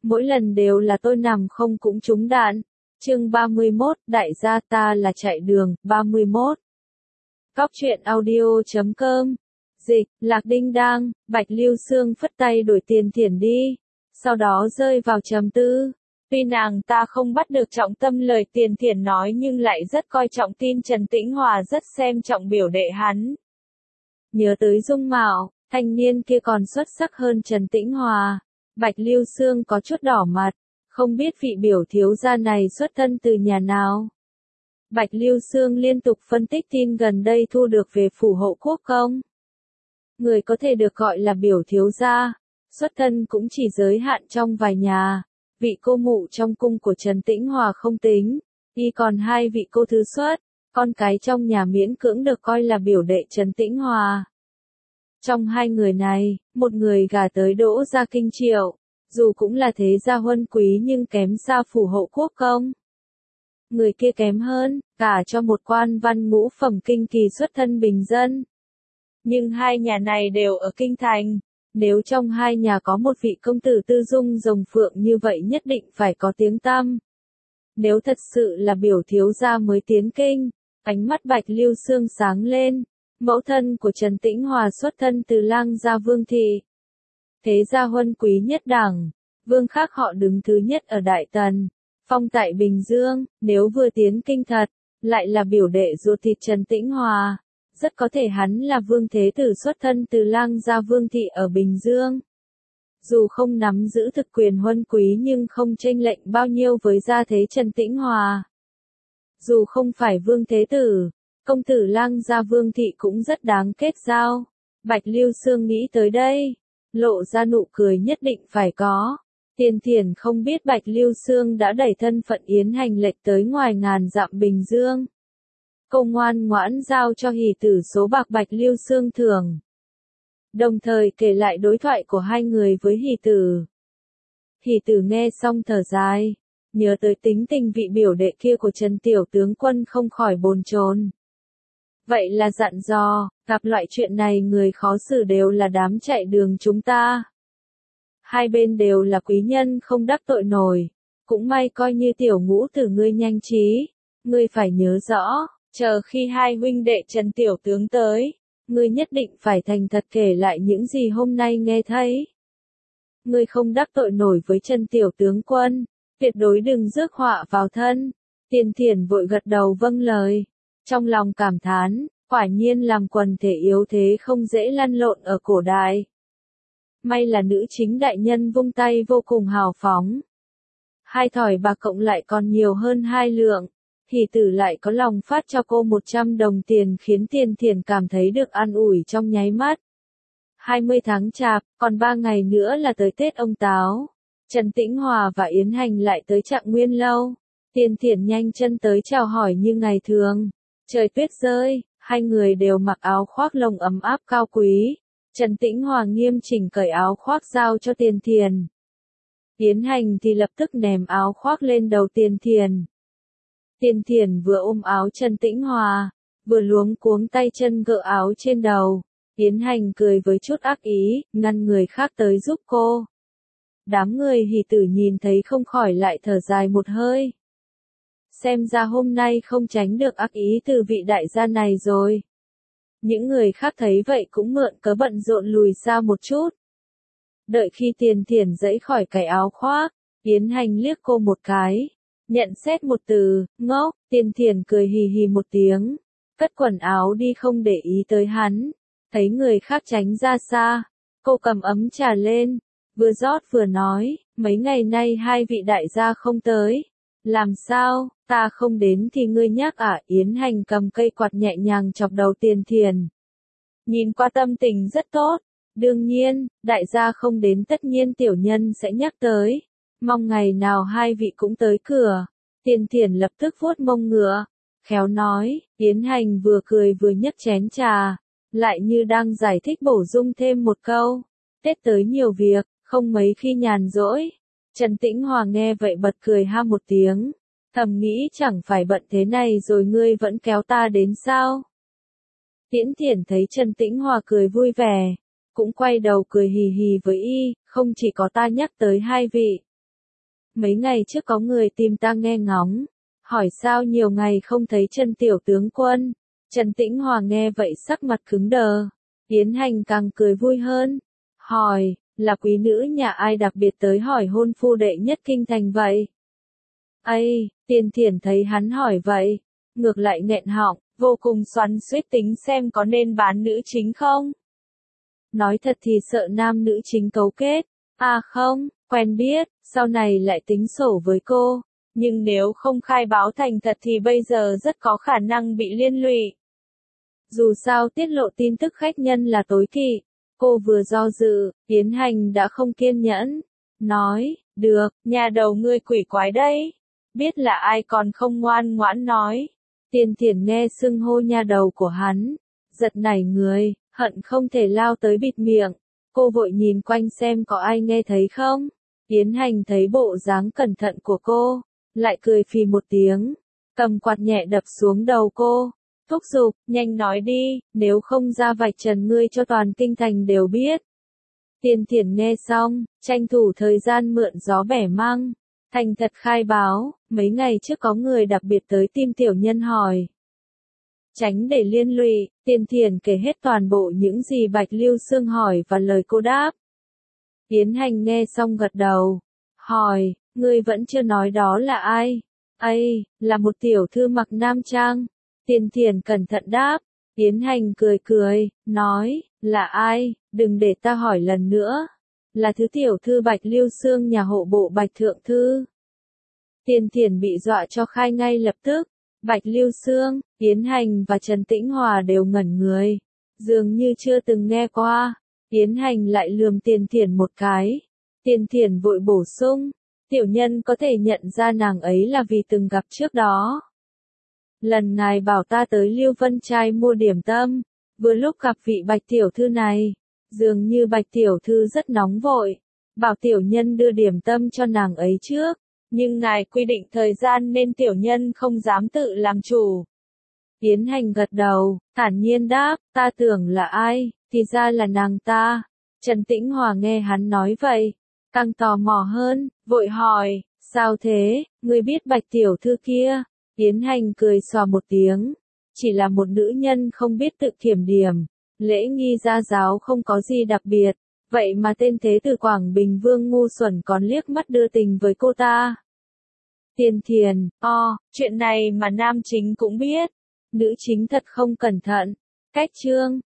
mỗi lần đều là tôi nằm không cũng trúng đạn. Chương 31, đại gia ta là chạy đường, 31. Cóc truyện audio.com. Dịch, Lạc Đinh Đang, Bạch Lưu Xương phất tay đổi Tiền Thiển đi. Sau đó rơi vào trầm tư. Tuy nàng ta không bắt được trọng tâm lời Tiền Thiển nói nhưng lại rất coi trọng tin Trần Tĩnh Hòa rất xem trọng biểu đệ hắn. Nhớ tới dung mạo, thanh niên kia còn xuất sắc hơn Trần Tĩnh Hòa. Bạch Lưu Xương có chút đỏ mặt, không biết vị biểu thiếu gia này xuất thân từ nhà nào. Bạch Lưu Xương liên tục phân tích tin gần đây thu được về phủ hộ quốc công. Người có thể được gọi là biểu thiếu gia, xuất thân cũng chỉ giới hạn trong vài nhà. Vị cô mụ trong cung của Trần Tĩnh Hòa không tính, y còn hai vị cô thứ xuất, con cái trong nhà miễn cưỡng được coi là biểu đệ Trần Tĩnh Hòa. Trong hai người này, một người gả tới Đỗ gia Kinh Triệu, dù cũng là thế gia huân quý nhưng kém xa phủ hộ quốc công. Người kia kém hơn, cả cho một quan văn ngũ phẩm kinh kỳ xuất thân bình dân. Nhưng hai nhà này đều ở kinh thành, nếu trong hai nhà có một vị công tử tư dung rồng phượng như vậy nhất định phải có tiếng tăm. Nếu thật sự là biểu thiếu gia mới tiến kinh, ánh mắt Bạch Lưu Xương sáng lên. Mẫu thân của Trần Tĩnh Hòa xuất thân từ Lang gia Vương thị. Thế gia huân quý nhất đẳng, vương khác họ đứng thứ nhất ở Đại Tần, phong tại Bình Dương, nếu vừa tiến kinh thật, lại là biểu đệ ruột thịt Trần Tĩnh Hòa, rất có thể hắn là vương thế tử xuất thân từ Lang gia Vương thị ở Bình Dương. Dù không nắm giữ thực quyền huân quý nhưng không chênh lệch bao nhiêu với gia thế Trần Tĩnh Hòa. Dù không phải vương thế tử, công tử Lang gia Vương thị cũng rất đáng kết giao. Bạch Lưu Xương nghĩ tới đây, lộ ra nụ cười nhất định phải có. Tiền Thiển không biết Bạch Lưu Xương đã đẩy thân phận Yến Hành lệch tới ngoài ngàn dặm Bình Dương. Cô ngoan ngoãn giao cho hỷ tử số bạc Bạch Lưu Xương thưởng. Đồng thời kể lại đối thoại của hai người với hỷ tử. Hỷ tử nghe xong thở dài, nhớ tới tính tình vị biểu đệ kia của Trần Tiểu tướng quân không khỏi bồn chồn. Vậy là dặn dò, gặp loại chuyện này người khó xử đều là đám chạy đường chúng ta. Hai bên đều là quý nhân không đắc tội nổi, cũng may coi như tiểu ngũ tử ngươi nhanh trí, ngươi phải nhớ rõ, chờ khi hai huynh đệ Trần Tiểu tướng tới, ngươi nhất định phải thành thật kể lại những gì hôm nay nghe thấy. Ngươi không đắc tội nổi với Trần Tiểu tướng quân, tuyệt đối đừng rước họa vào thân. Tiền Thiển vội gật đầu vâng lời. Trong lòng cảm thán, quả nhiên làm quần thể yếu thế không dễ lăn lộn ở cổ đại. May là nữ chính đại nhân vung tay vô cùng hào phóng. Hai thỏi bạc cộng lại còn nhiều hơn 2 lượng, thì tử lại có lòng phát cho cô 100 đồng tiền khiến Tiền Thiển cảm thấy được an ủi trong nháy mắt. 20 tháng Chạp, còn 3 ngày nữa là tới Tết ông Táo. Trần Tĩnh Hòa và Yến Hành lại tới Trạng Nguyên Lâu. Tiền Thiển nhanh chân tới chào hỏi như ngày thường. Trời tuyết rơi, hai người đều mặc áo khoác lông ấm áp cao quý. Trần Tĩnh Hòa nghiêm chỉnh cởi áo khoác giao cho Tiền Thiển. Yến Hành thì lập tức ném áo khoác lên đầu Tiền Thiển. Tiền Thiển vừa ôm áo Trần Tĩnh Hòa, vừa luống cuống tay chân gỡ áo trên đầu. Yến Hành cười với chút ác ý, ngăn người khác tới giúp cô. Đám người hỷ tử nhìn thấy không khỏi lại thở dài một hơi. Xem ra hôm nay không tránh được ác ý từ vị đại gia này rồi. Những người khác thấy vậy cũng mượn cớ bận rộn lùi xa một chút. Đợi khi Tiền Thiển dẫy khỏi cái áo khoác, Yến Hành liếc cô một cái. Nhận xét một từ, ngốc, Tiền Thiển cười hì hì một tiếng. Cất quần áo đi không để ý tới hắn. Thấy người khác tránh ra xa, cô cầm ấm trà lên. Vừa rót vừa nói, mấy ngày nay hai vị đại gia không tới. Làm sao, ta không đến thì ngươi nhắc à? Yến Hành cầm cây quạt nhẹ nhàng chọc đầu Tiền Thiển. Nhìn qua tâm tình rất tốt. Đương nhiên, đại gia không đến tất nhiên tiểu nhân sẽ nhắc tới. Mong ngày nào hai vị cũng tới cửa. Tiền Thiển lập tức vuốt mông ngựa. Khéo nói, Yến Hành vừa cười vừa nhấc chén trà. Lại như đang giải thích bổ sung thêm một câu. Tết tới nhiều việc, không mấy khi nhàn rỗi. Trần Tĩnh Hòa nghe vậy bật cười ha một tiếng. Thầm nghĩ chẳng phải bận thế này rồi ngươi vẫn kéo ta đến sao? Tiễn Thiển thấy Trần Tĩnh Hòa cười vui vẻ, cũng quay đầu cười hì hì với y, không chỉ có ta nhắc tới hai vị. mấy ngày trước có người tìm ta nghe ngóng, hỏi sao nhiều ngày không thấy Trần tiểu tướng quân. Trần Tĩnh Hòa nghe vậy sắc mặt cứng đờ, Yến Hành càng cười vui hơn, hỏi, là quý nữ nhà ai đặc biệt tới hỏi hôn phu đệ nhất kinh thành vậy? Ây, Tiền Thiển thấy hắn hỏi vậy, ngược lại nghẹn họng, vô cùng xoắn xuýt tính xem có nên bán nữ chính không. Nói thật thì sợ nam nữ chính cấu kết, à không, quen biết, sau này lại tính sổ với cô, nhưng nếu không khai báo thành thật thì bây giờ rất có khả năng bị liên lụy. Dù sao tiết lộ tin tức khách nhân là tối kỵ, cô vừa do dự, Yến Hành đã không kiên nhẫn, nói, được, nhà đầu ngươi quỷ quái đấy, biết là ai còn không ngoan ngoãn nói. Tiền Thiển nghe xưng hô nhà đầu của hắn, giật nảy người, hận không thể lao tới bịt miệng, cô vội nhìn quanh xem có ai nghe thấy không. Yến Hành thấy bộ dáng cẩn thận của cô, lại cười phì một tiếng, cầm quạt nhẹ đập xuống đầu cô, thúc giục, nhanh nói đi, nếu không ra vạch trần ngươi cho toàn kinh thành đều biết. Tiền Thiển nghe xong, tranh thủ thời gian mượn gió bẻ măng, thành thật khai báo, mấy ngày trước có người đặc biệt tới tìm tiểu nhân hỏi. Tránh để liên lụy, Tiền Thiển kể hết toàn bộ những gì Bạch Lưu Xương hỏi và lời cô đáp. Yến Hành nghe xong gật đầu, hỏi, ngươi vẫn chưa nói đó là ai? Ây, là một tiểu thư mặc nam trang. Tiền Thiển cẩn thận đáp, Yến Hành cười cười, nói, là ai, đừng để ta hỏi lần nữa. Là thứ tiểu thư Bạch Lưu Xương nhà hộ bộ Bạch Thượng Thư. Tiền Thiển bị dọa cho khai ngay lập tức. Bạch Lưu Xương, Yến Hành và Trần Tĩnh Hòa đều ngẩn người, dường như chưa từng nghe qua. Yến Hành lại lườm Tiền Thiển một cái. Tiền Thiển vội bổ sung, tiểu nhân có thể nhận ra nàng ấy là vì từng gặp trước đó. Lần ngài bảo ta tới Lưu Vân Trai mua điểm tâm, vừa lúc gặp vị Bạch tiểu thư này, dường như Bạch tiểu thư rất nóng vội, bảo tiểu nhân đưa điểm tâm cho nàng ấy trước, nhưng ngài quy định thời gian nên tiểu nhân không dám tự làm chủ. Yến Hành gật đầu, thản nhiên đáp, ta tưởng là ai, thì ra là nàng ta. Trần Tĩnh Hòa nghe hắn nói vậy, càng tò mò hơn, vội hỏi, sao thế, ngươi biết Bạch tiểu thư kia? Yến Hành cười xòa một tiếng, chỉ là một nữ nhân không biết tự kiểm điểm, lễ nghi gia giáo không có gì đặc biệt, vậy mà tên thế tử Quảng Bình Vương ngu xuẩn còn liếc mắt đưa tình với cô ta. Tiền Thiền, chuyện này mà nam chính cũng biết, nữ chính thật không cẩn thận. Cách chương